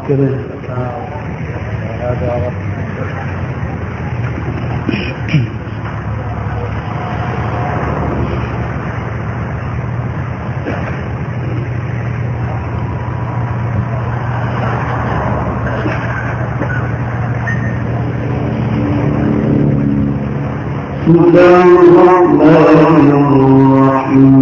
كده. هذا بسم الله الرحمن الرحيم.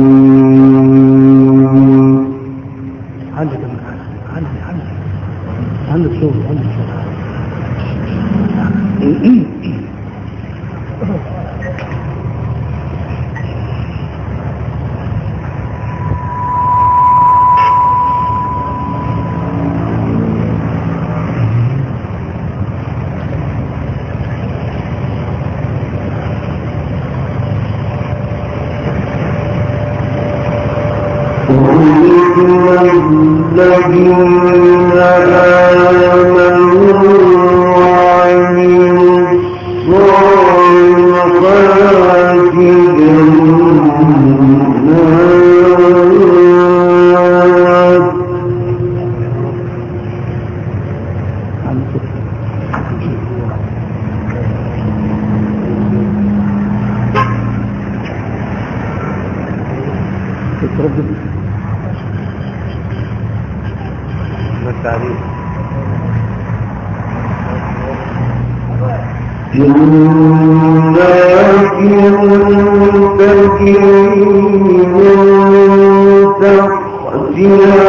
عندك شغل الذين آمنوا وعملوا الصالحات جنات تجري من تحتها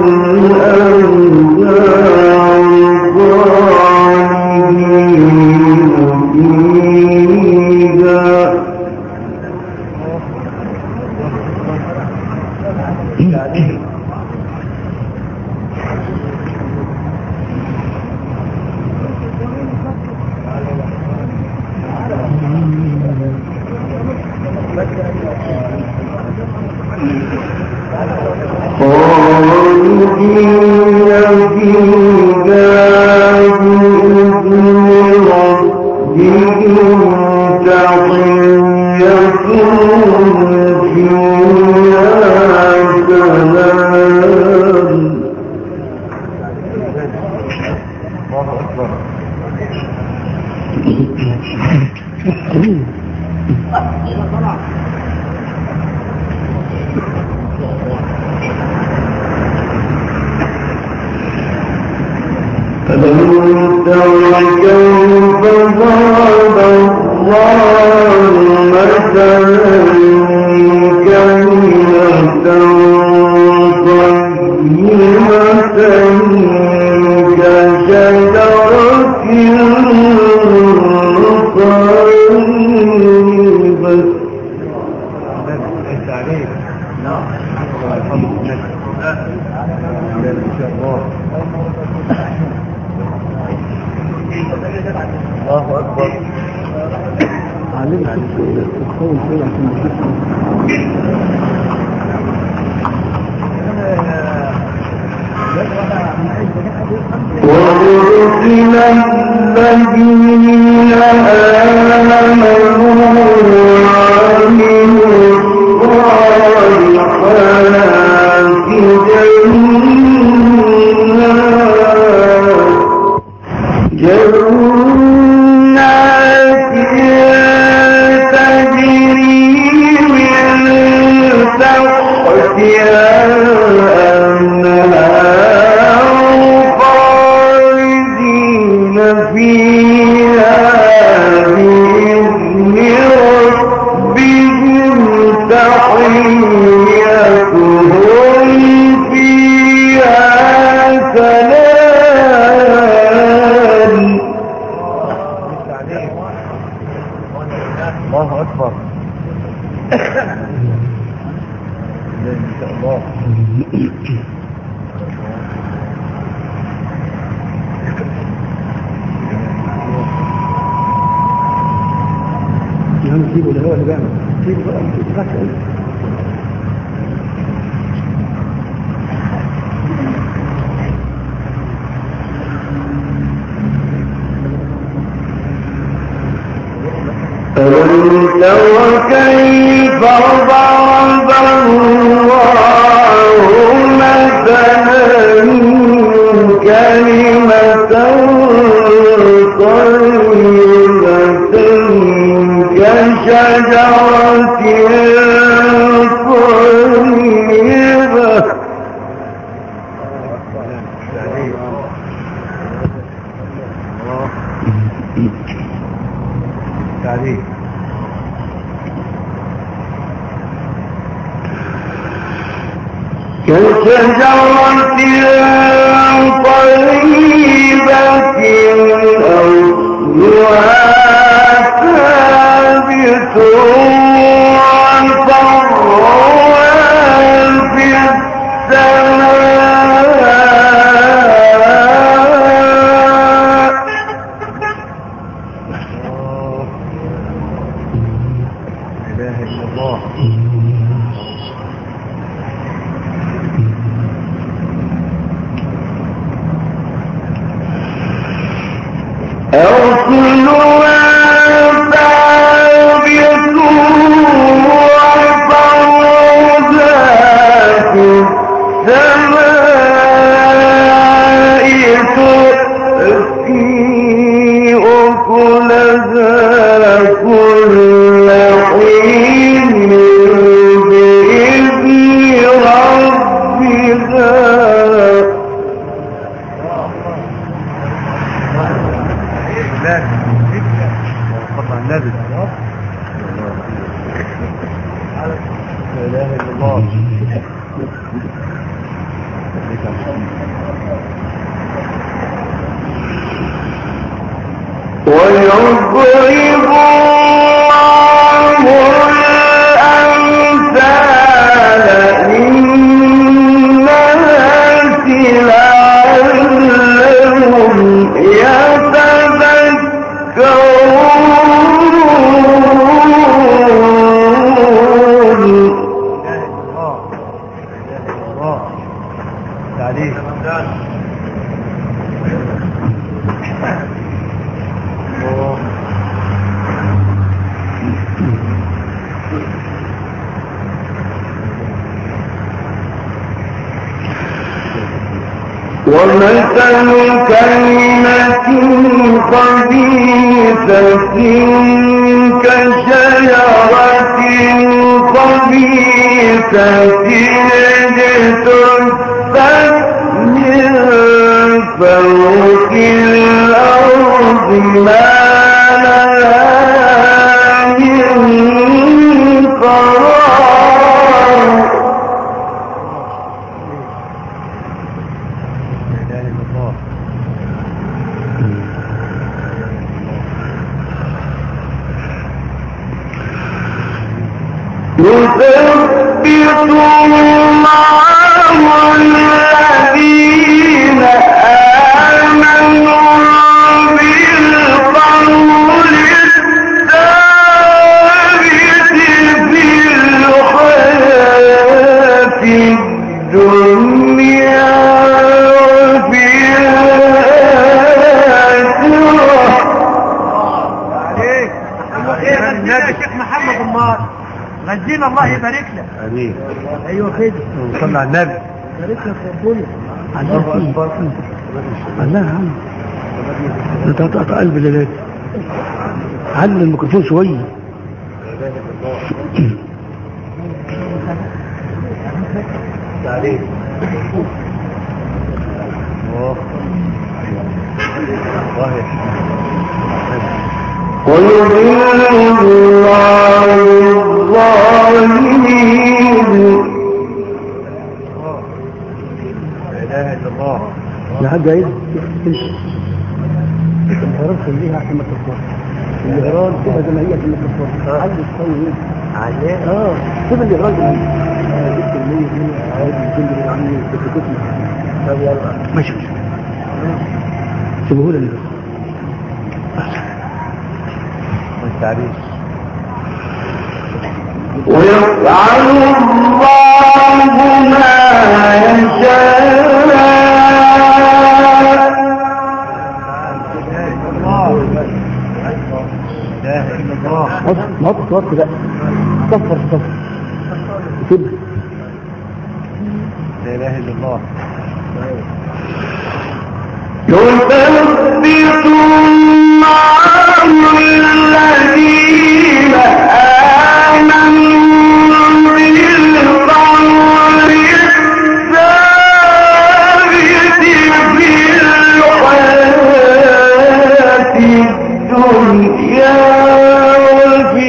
الأنهار خالدين فيها. فلم تر كيف ضرب الله مثلا كلمة طيبة كشجرة الله أكبر. علمت الخول كده عشان وَأُرْسِلَ الَّذِينَ آمَنُوا وَعَمِلُوا الصَّالِحَاتِ جنات تجري من تحتها فيها بإذن ربهم تحيتهم فيها سلام. الله أكبر. إن شاء الله. سيبه اللي هو اللي بيعمل سيبه بقى ألم تر كيف ضرب الله مثلا كلمة طيبة كشجرة طيبة. تعليق كشجرة طيبة أصلها ثابت وفرعها في لا إله إلا الله. أصلها ثابت وفرعها في السماء تؤتي أكلها كل حين بإذن ربها. قطع النبي. لا إله إلا الله. ويضرب الله الأمثال للناس لعلهم تعليق ومثل كلمة خبيثة كشجرة خبيثة اجتثت من فوق الأرض ما لها من قرار. يثبت الله الذين آمنوا بالقول الثابت في الحياة الدنيا وفي الآخرة. ايه غزينا يا شيخ محمد امار، غزينا الله يبارك لك. امين. ايوه كده، وصلنا على النبي. بارك لك ربنا. الله اكبر. الله يا عم، انت قطع قلب الليلات. علم الميكروفون شويه. تعليق ويضل الله الظالمين. لا اله الا الله. يا حاج عيد الهران خليها عشان ما تكبر. الهران كده زي ما هي عشان ما تكبر. علي شويه عليه. شوف الهران زي ما هي. جبت المية هنا عادي الجنب اللي عاملين بتكتنا. طب يلا ماشي سيبوه لي. والتعريف ويفعل الله ما يشاء. لا اله الا الله. نط لا صفر كده. لا اله الا الله. يثبت الله الذين آمنوا بالقول الثابت في الحياة الدنيا وفي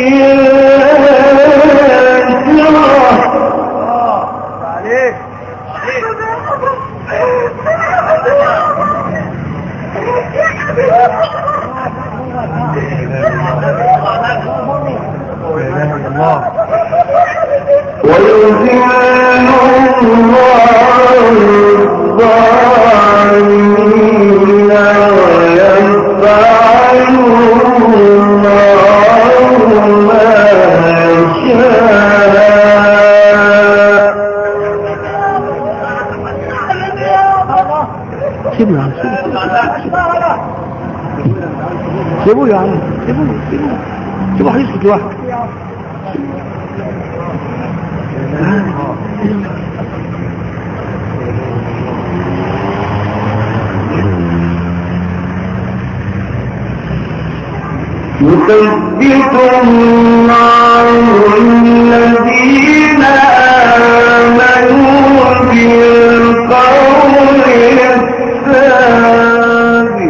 ويذل الله الظالمين ويفعل الله ما يشاء. سيبوا يا عم، سيبوا يا عم، سيبوا هيسكت لوحده. يثبت الله الذين آمنوا بالقول الثابت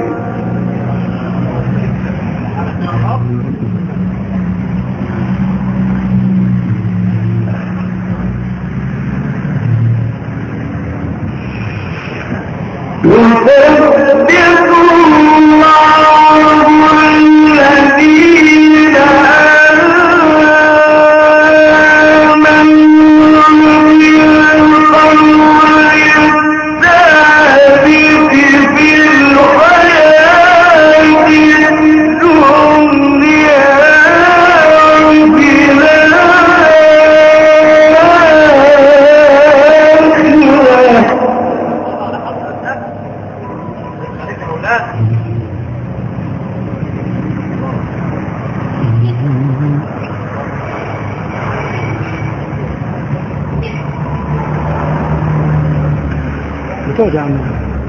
بتقعد يا عم.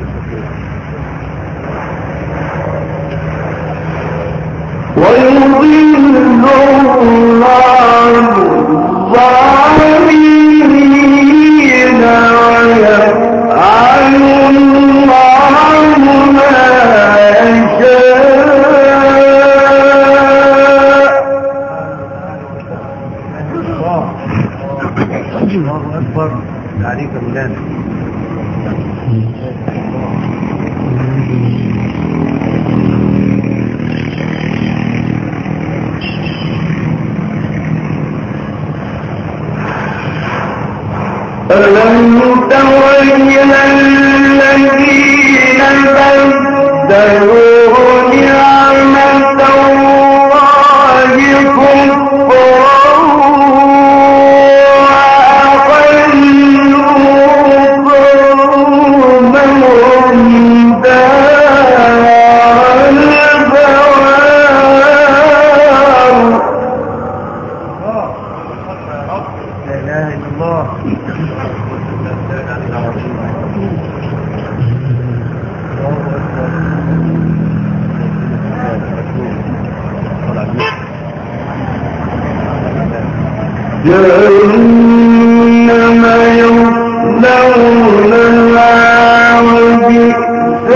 ويضل الله الظالمين ويفعل الله ما يشاء. الله أكبر عليك مولانا. ألم تر إلى الذين بدلوا نعمة الله كفرا وأحلوا قومهم دار البوار. لا إله إلا الله. جهنم يصلونها وبئس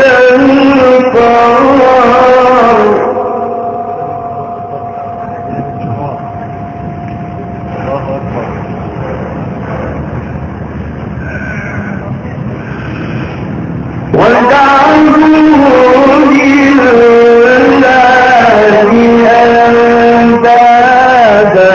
القرار. وجعلوا لله أندادا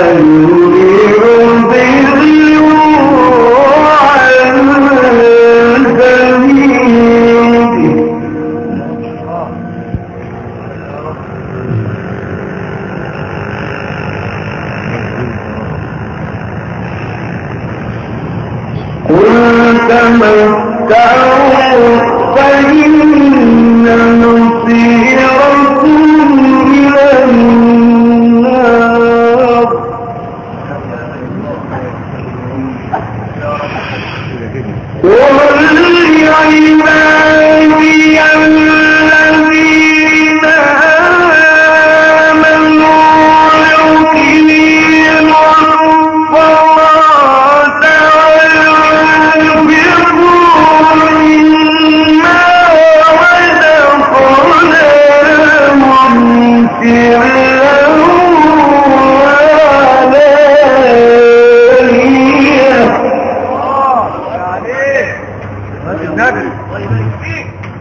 قل تمتعوا فإن مصيركم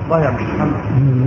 الله يا محمد.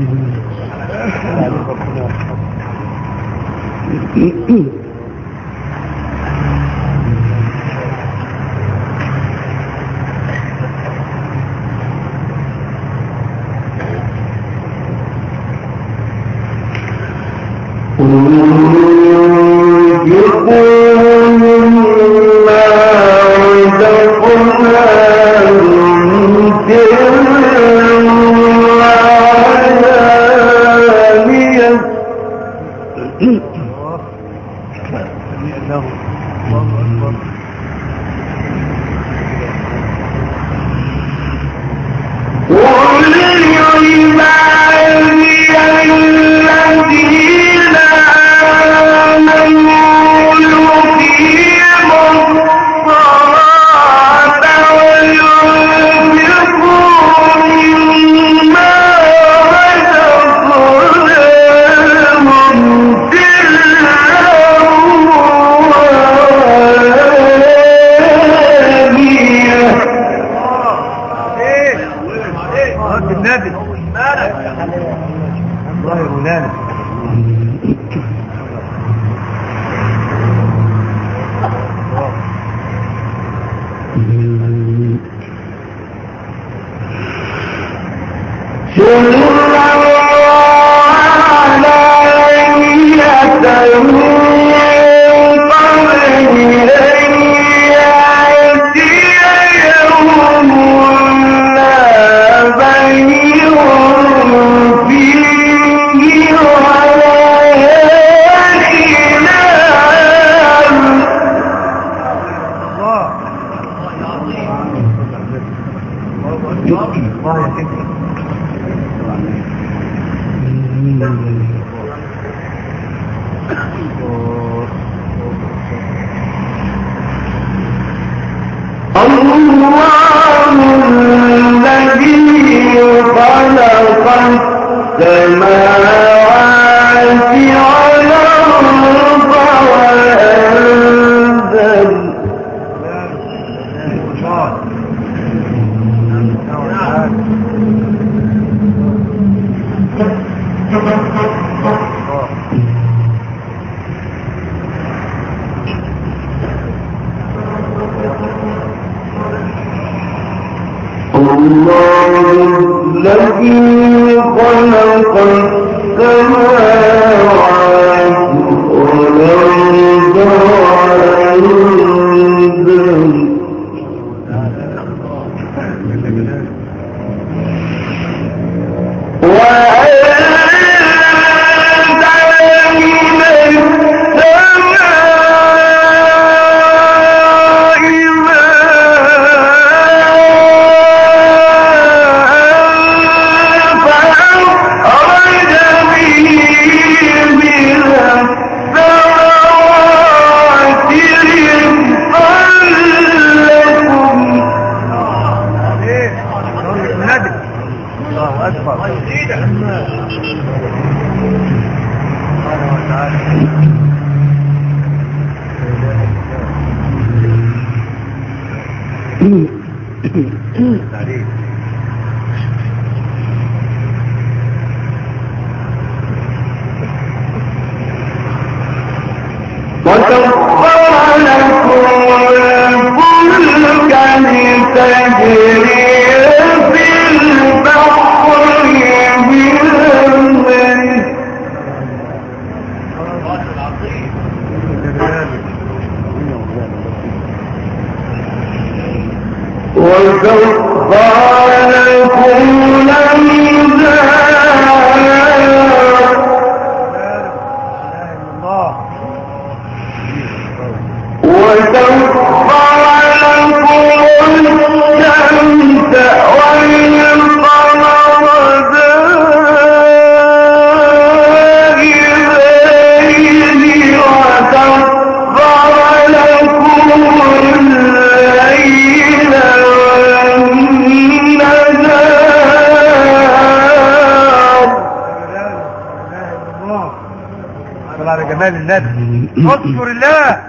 جمال النبي اذكر الله.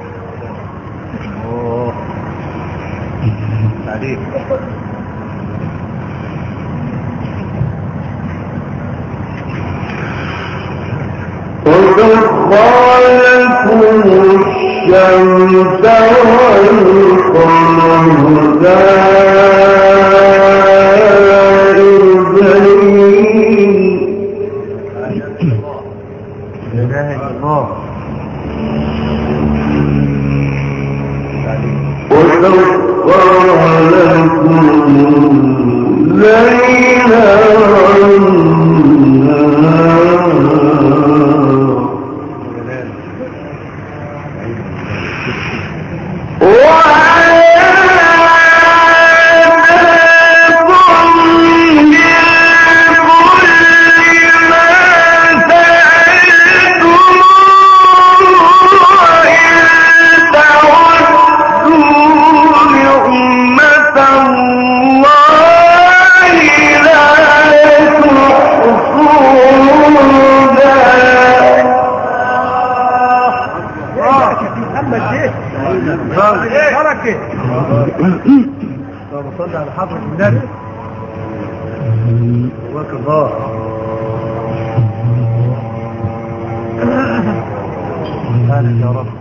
عليك صلى على حضرة النبي جزاك الله. سبحانك يا رب.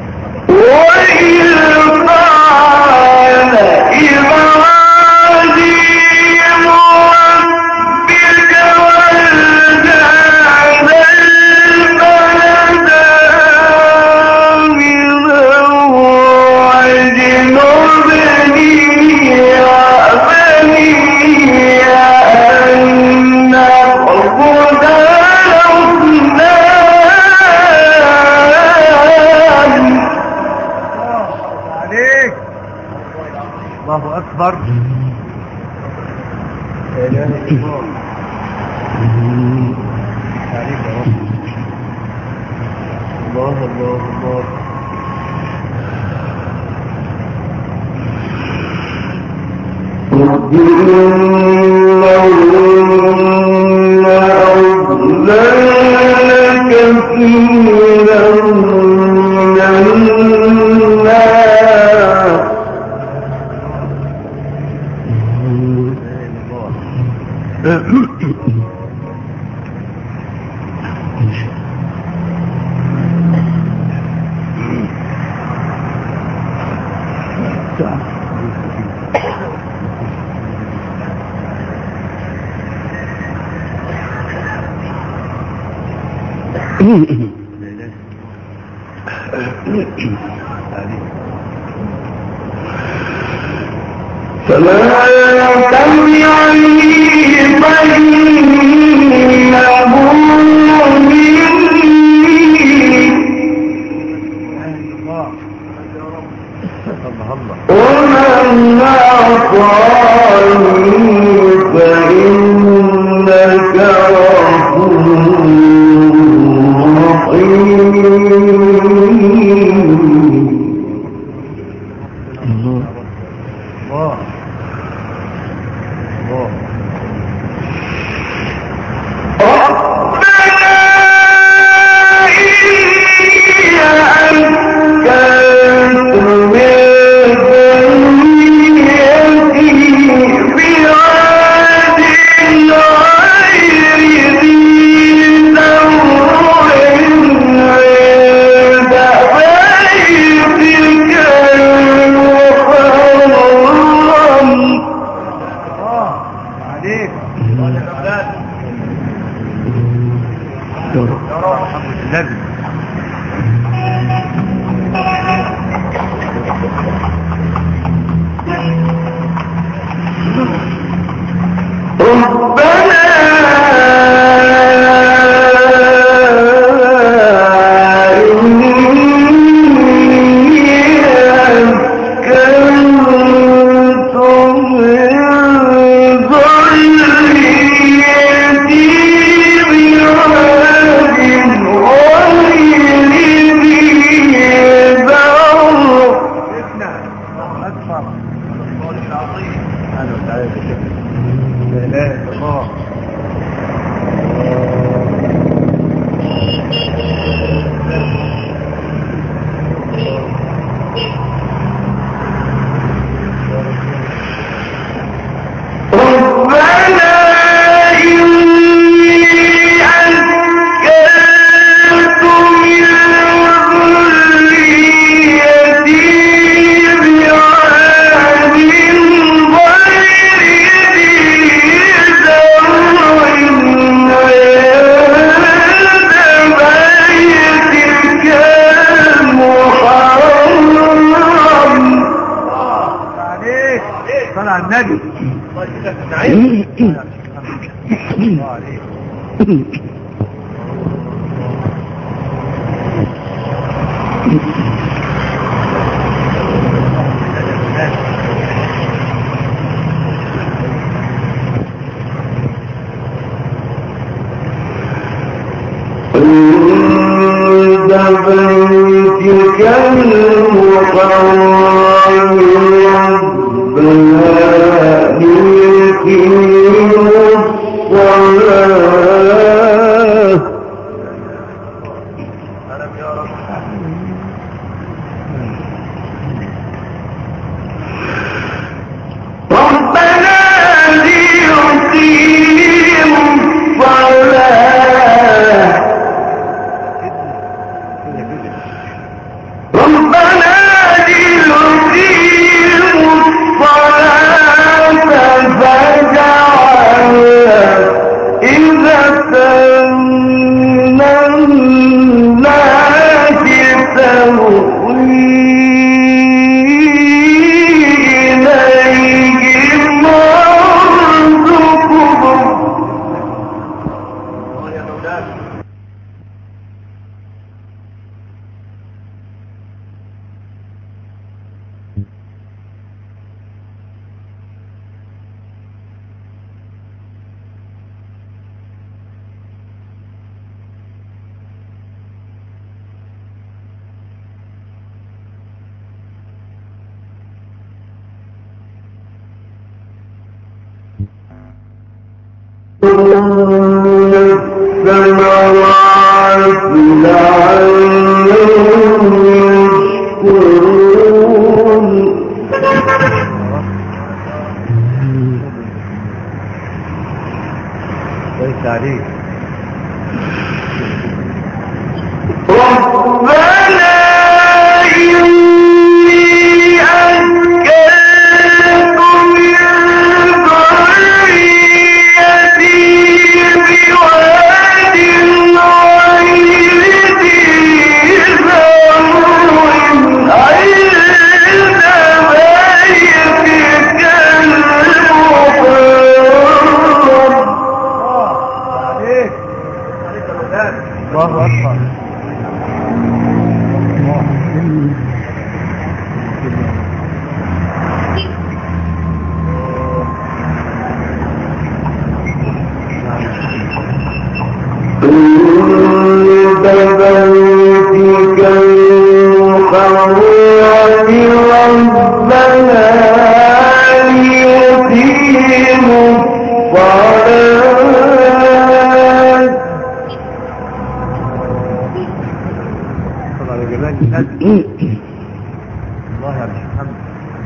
وإذ قال إبراهيم لا اله الا الله عليك يا رب الله الله الله فلا تبعني فإنه مني ومن أعطاني فإنك غفور رحيم إذا ليس عليك ربنا إني أسكنت من ذريتي بواد غير ذي زرع عند بيتك المحرم عليك الله أكبر بيتك المحرم ربنا ليقيموا الصلاة طبعا جمال النبي الله يا محمد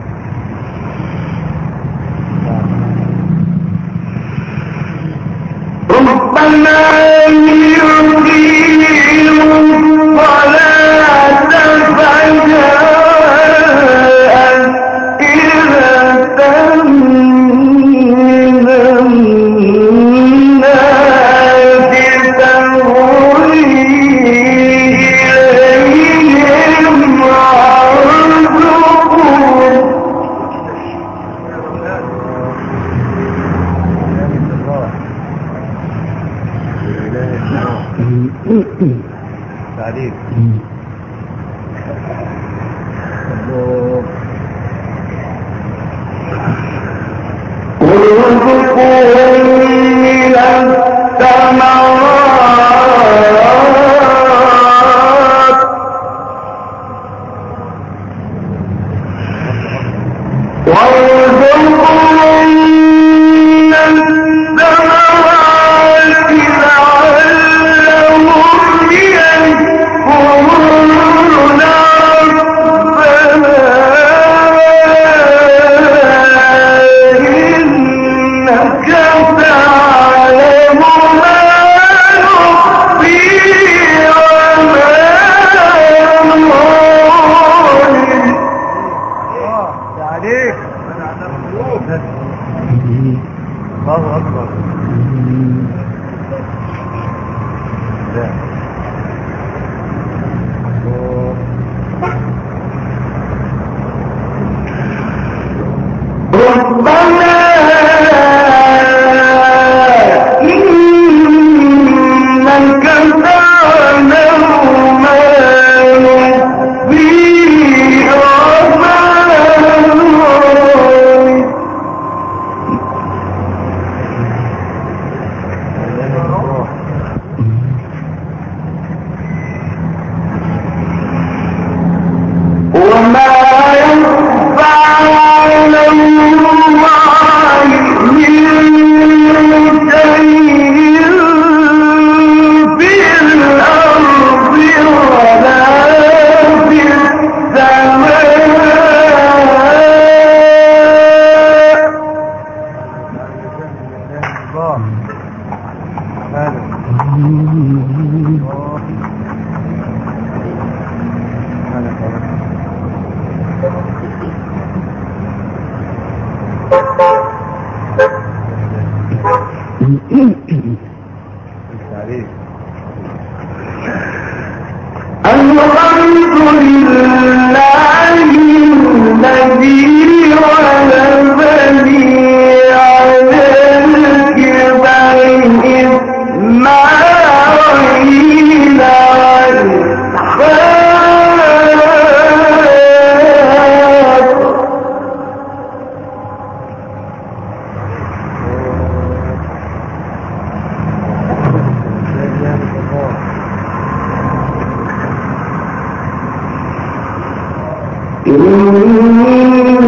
ربنا ليقيموا الصلاة فاجعل أفئدة من الناس تهوي إليهم وارزقهم عليك ارزقهم من الثمرات وارزقهم من الثمرات لعلهم يشكرون إنك تعلم ما نخفي وما نعلن عليك الله أكبر لا ربنا إنك تعلم ما نخفي وما نعلن وما يخفى على الله من شيء في الأرض ولا في السماء الله هذا عليك الحمد لله الذي ولدني على الكبر إسماعيل وإسحاق إن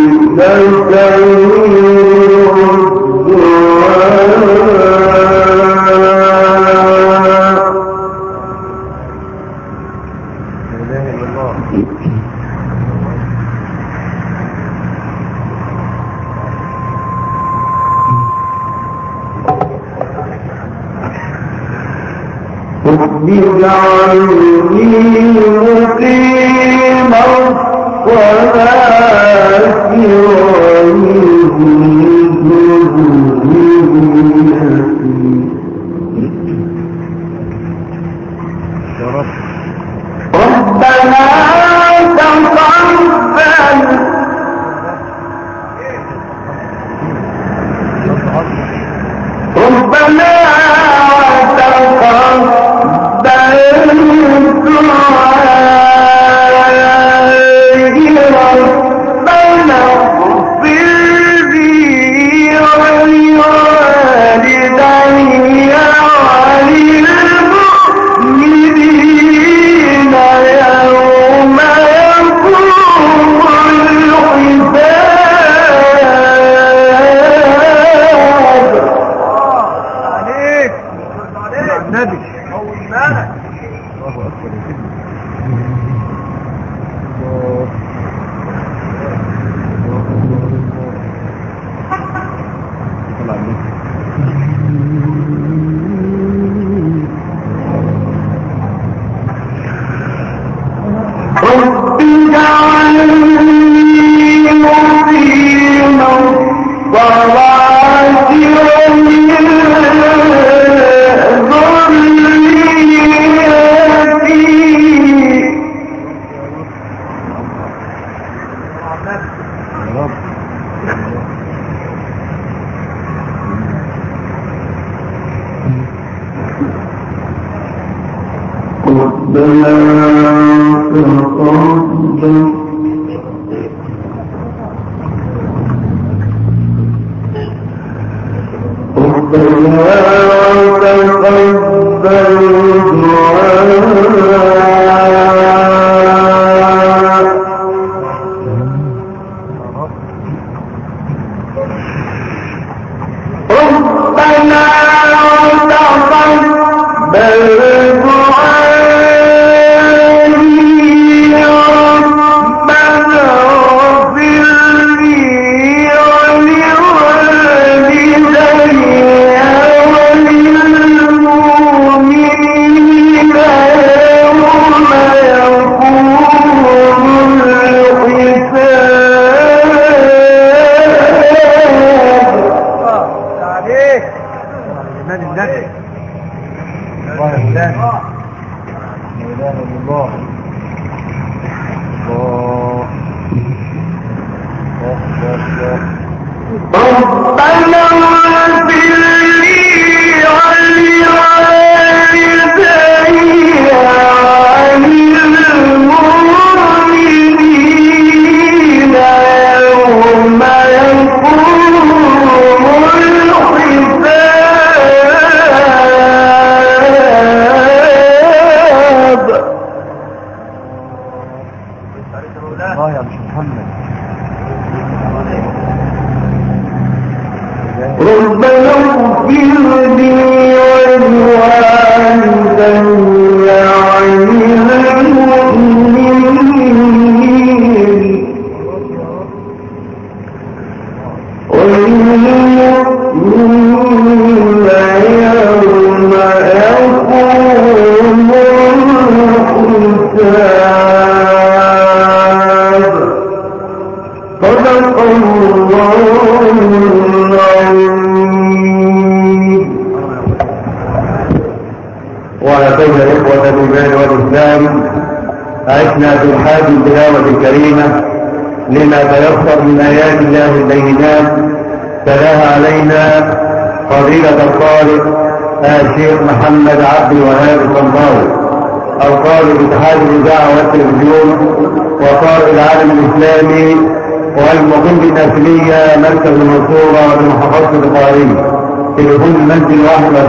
عشنا في حال التلاوة الكريمة لما تيسر من آيات الله البينات تلاها علينا فضيلة القارئ الشيخ محمد عبد الوهاب الطنطاوي القارئ باتحاد الإذاعة والتلفزيون وقارئ العالم الإسلامي والمقيم بالناسلية مركز المنصورة بمحافظة القاهرة تليفون المنزل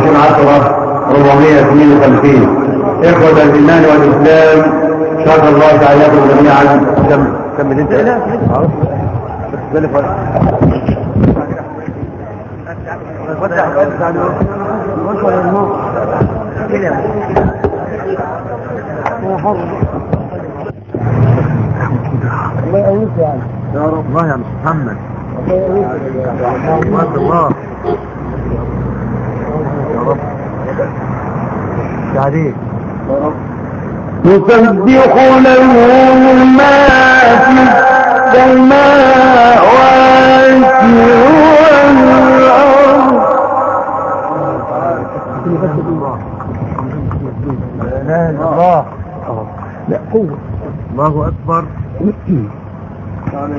2110-452 إخوة الإيمان والإسلام شكر الله تعالى جميعا. كمل انت. الله يقويك يعني يا رب. الله يا محمد. الله الله يا رب. تعريف يا رب. يسبح له ما في السماوات والأرض. الله. لا قوة. الله أكبر. يسبح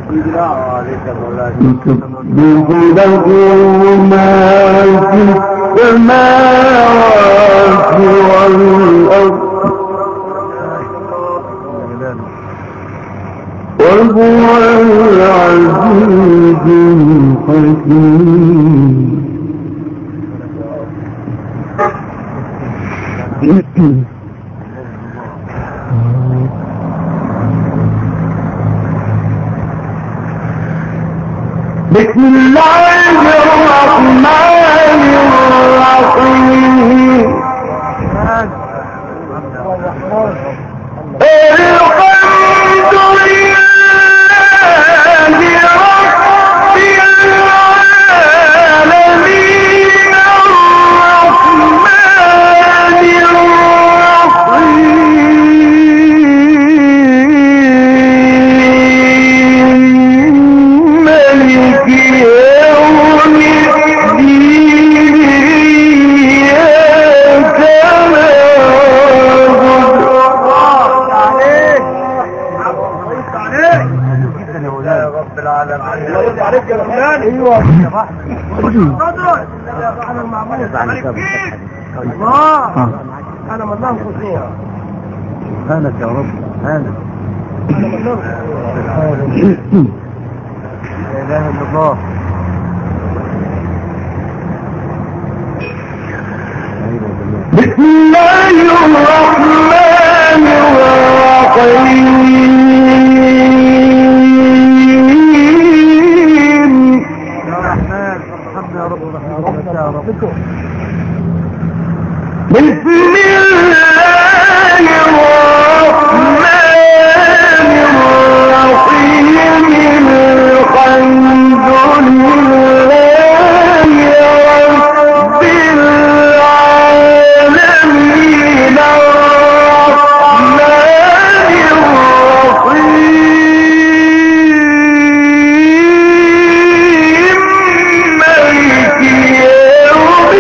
له ما في السماوات والأرض وهو العزيز الحكيم. بسم الله الرحمن الرحيم. الحمد لله رب العالمين الرحمن الرحيم مالك يوم الدين إياك انا مدام خصوصا هانت يا رب. هانت. انا مدام لا اله الا الله. بسم الله الرحمن الرحيم. يا رحمن ارحمنا يا رب. رحمتك يا رب. بسم الله الرحمن الرحيم. الحمد لله رب العالمين الرحمن الرحيم مالك يوم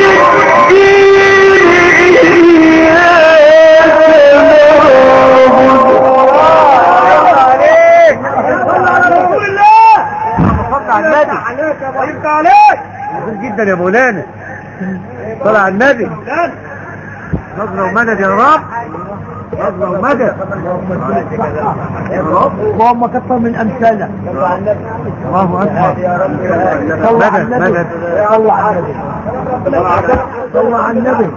جدا يا مولانا. طلع النبي. نظرة ومدد يا رب. نظرة ومدد يا رب. اللهم كثر من امثالك. الله اكبر. مدد مدد. صلى على النبي. صلى على النبي.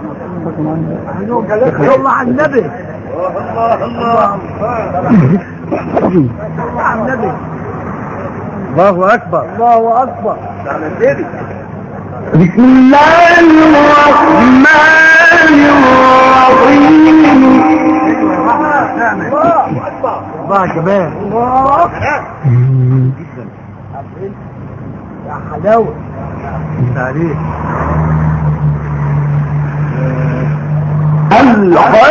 صلى على النبي. الله اكبر. الله اكبر. بسم الله الرحمن الرحيم. الله كمان. الله يا حلاوة. تعريف. الحمد لله رب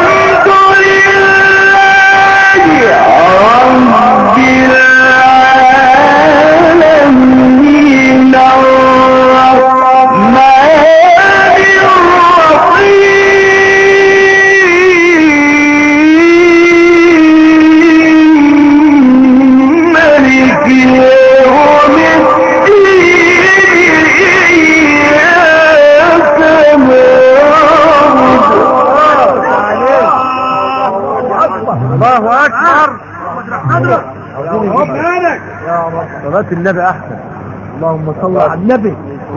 العالمين الله اكبر. صلاة النبي احسن. اللهم صل على النبي.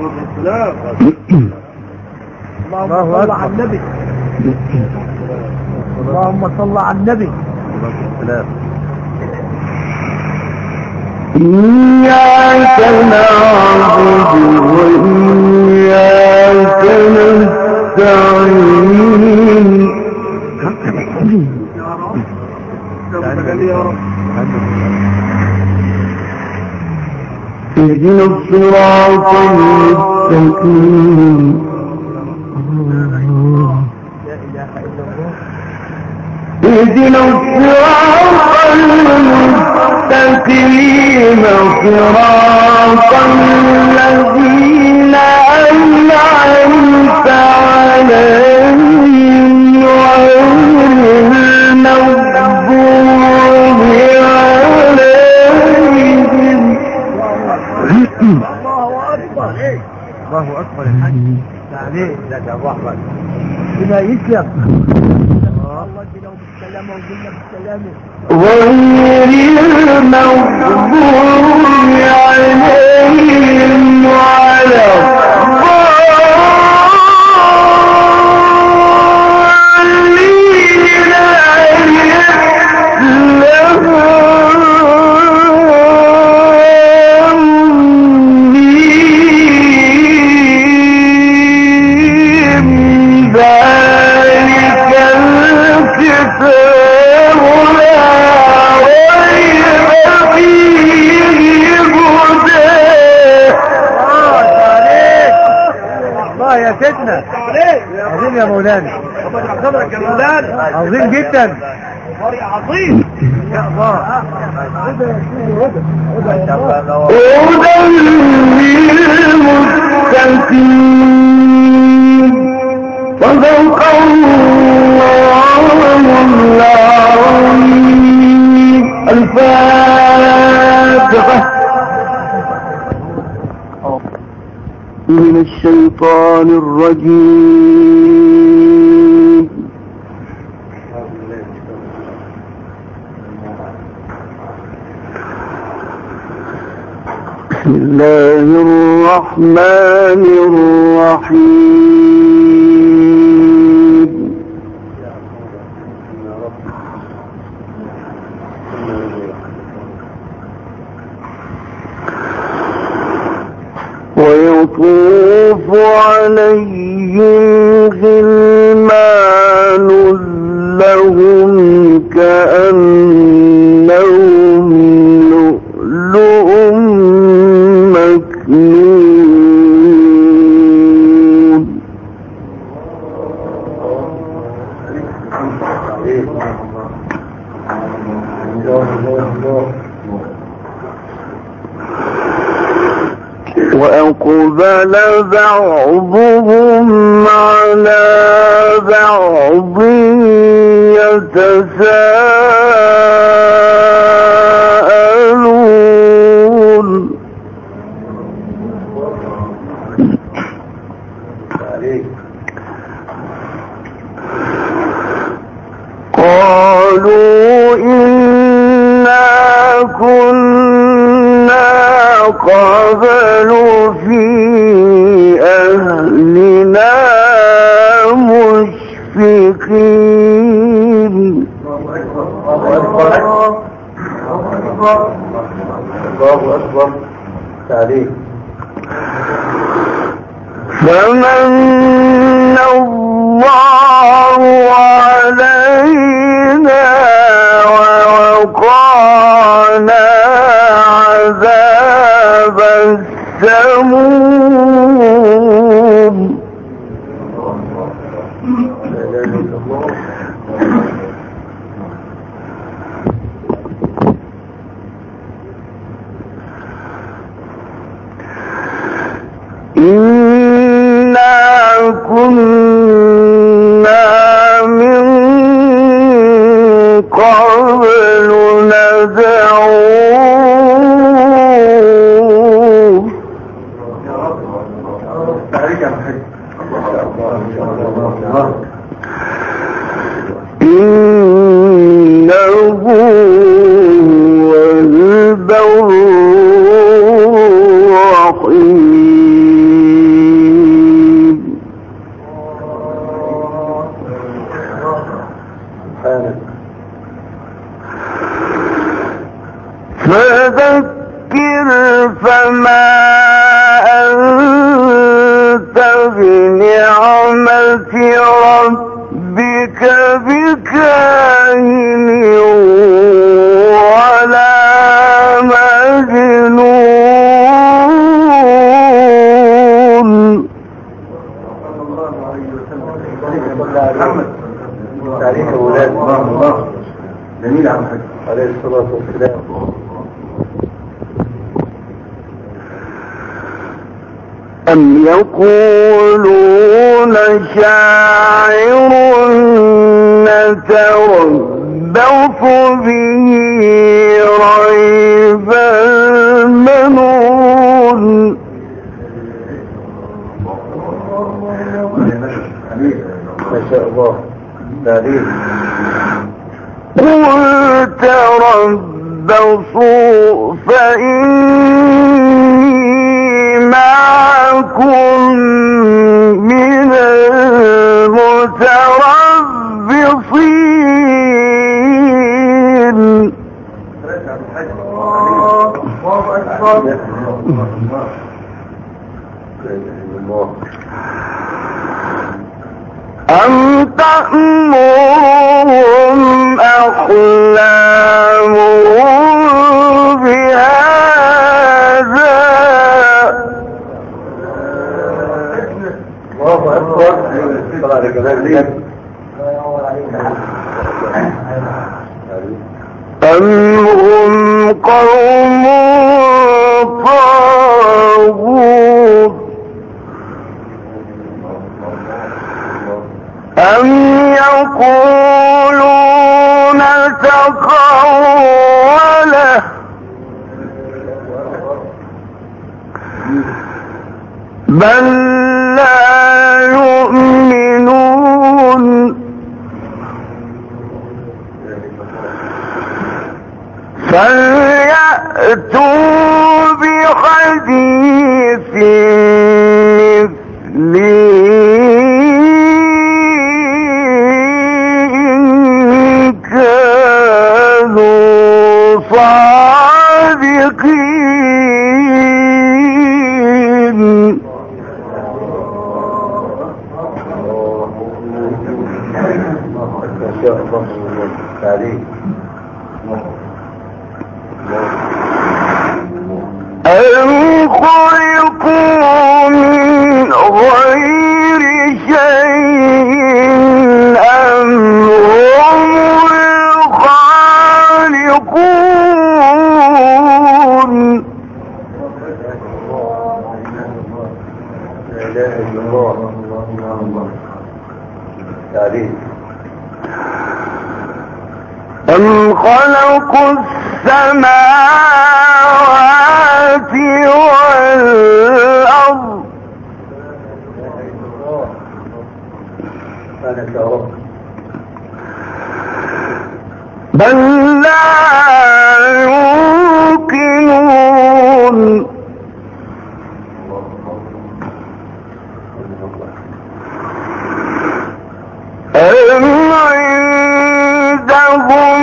اللهم صل على النبي. اللهم صل على النبي. إياك نعبد وإياك نستعين اهدنا الصراط المستقيم اهدنا الصراط المستقيم صراط الذين أنعمت عليهم غير المغضوب عليهم. الله أكبر الحج عليه لا الرحمة إذا يسلم الله جلو بالسلامة وجلنا بالسلامة غير المغضوب عليهم وعلى يا سيدنا عظيم يا مولانا عظيم جدا عظيم يا الله هدى للمتقين صدق الله العظيم. الفاتحة. من الشيطان الرجيم. بسم الله الرحمن الرحيم. ويطوف عليهم غلمان لهم كأنهم لؤلؤ مكنون. وأقبل بعضهم على بعض يتساءلون. قالوا إنا كنا قبل في أهلنا مشفقين. الله أكبر تعليم. فمن الله علينا ووقانا عذاب السموم. إنا كنا من قبل ندعوه. إنه هو البر الرحيم. ما أنت بنعمة ربك بكاهن ولا مجنون. تعليم الأولاد جميل عم حاج عليه الصلاة والسلام. أم يقولون شاعر نتربص به ريب المنون. ما شاء الله تعليم. قل تربصوا فإني معكم من المتربصين. أم تأمرهم أحلامهم بهذا الله أكبر. أم هم قوم طاغوت أم يقولون تقوله بل لا يؤمنون. فليأتوا بحديث مثله إن كانوا صادقين. ما شاء الله تعليم. أم خلقوا من غير شيء أم هم الخالقون. لا إله إلا الله تعليم. أم خلقوا السماوات والأرض بل لا يوقنون. أم عندهم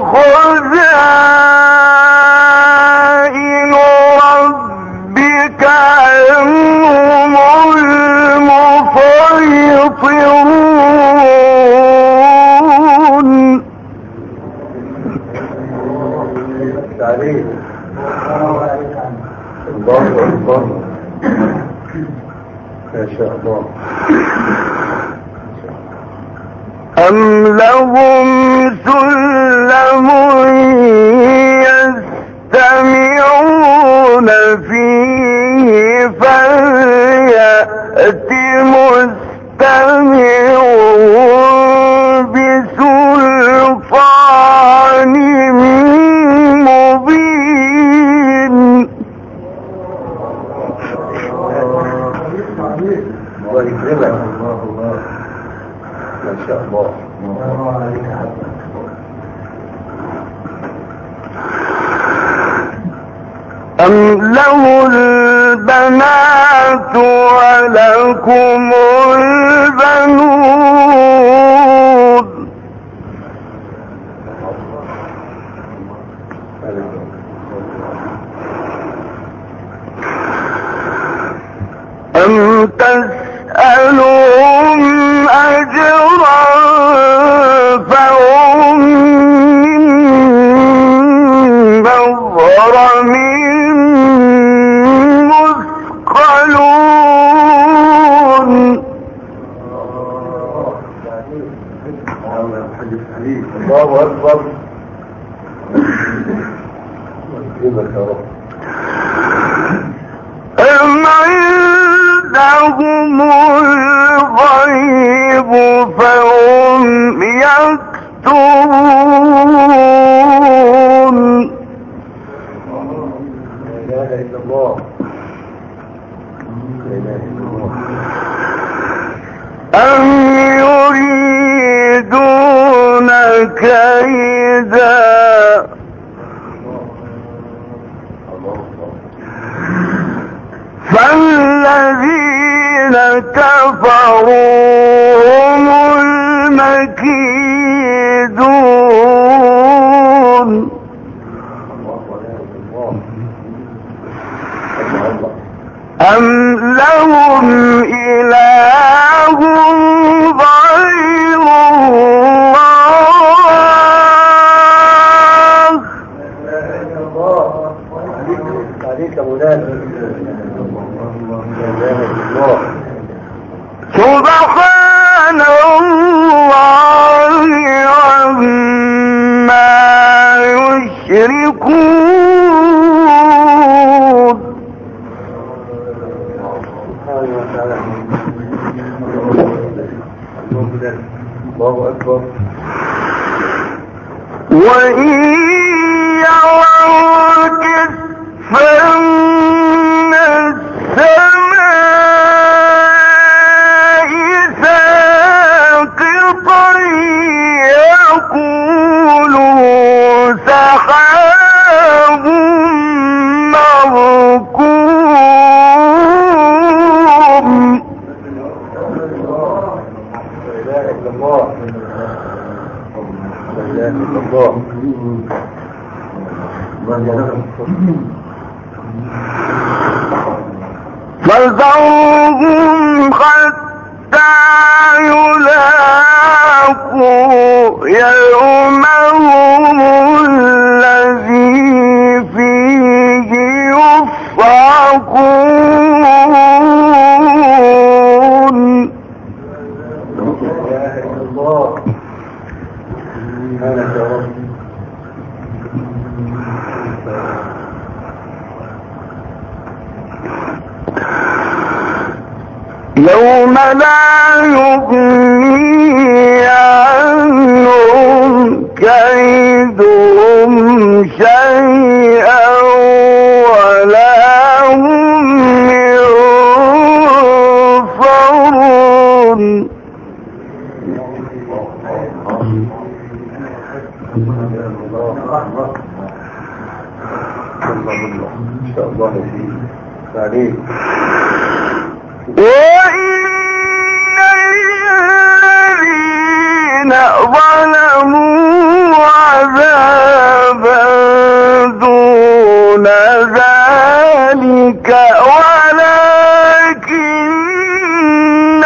خزائن ربك أم هم المسيطرون. تعليم. الله أكبر. ما شاء الله. أم لهم سلم يستمعون فيه فليأت مستمعون بسلطان مبين. الله يكرمك. ما شاء الله. أم له البنات ولكم البنون. أم تسألهم أجرا فهم من مغرم مثقلون. الله أكبر. أم عندهم الغيب فهم يكتبون. لا إله إلا الله. لا إله إلا الله. أم يريدون كيدا فالذين كفروا هم المكيدون. أم لهم إله غير الله. عليك مولانا. سبحان الله عما يشركون. الله أكبر. وإن يروا كسفا من السماء ساقطا يقولوا سحاب مركوم. لا إله إلا الله. لا إله إلا الله. فذرهم حتى يلاقوا يومهم الذي فيه يفرقون. لا إله إلا الله. سبحانك يا رب. يوم لا يغني عنهم كيدهم شيئا ولا هم ينصرون. إن شاء الله عليك. وإن للذين ظلموا عذابا دون ذلك ولكن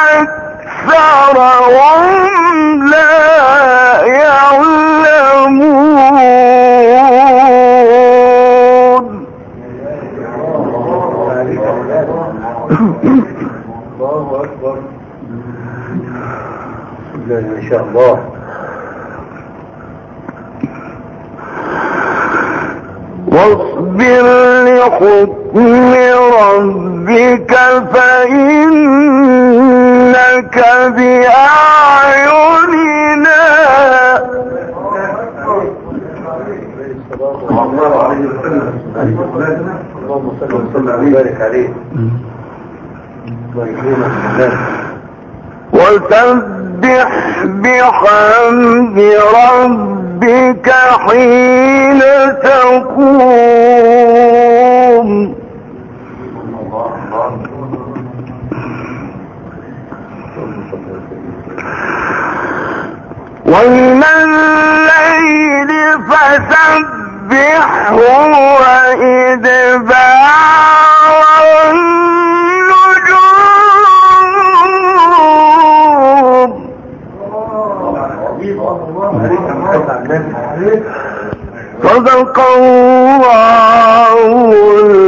أكثرهم لا يعلمون. الله أكبر. إن شاء الله. واصبر لحكم ربك فإنك بأعيننا. اللهم صل وسلم وبارك عليه. وسبح بحمد ربك حين تقوم. ومن الليل فسبحه وإدبار النجوم. صدق الله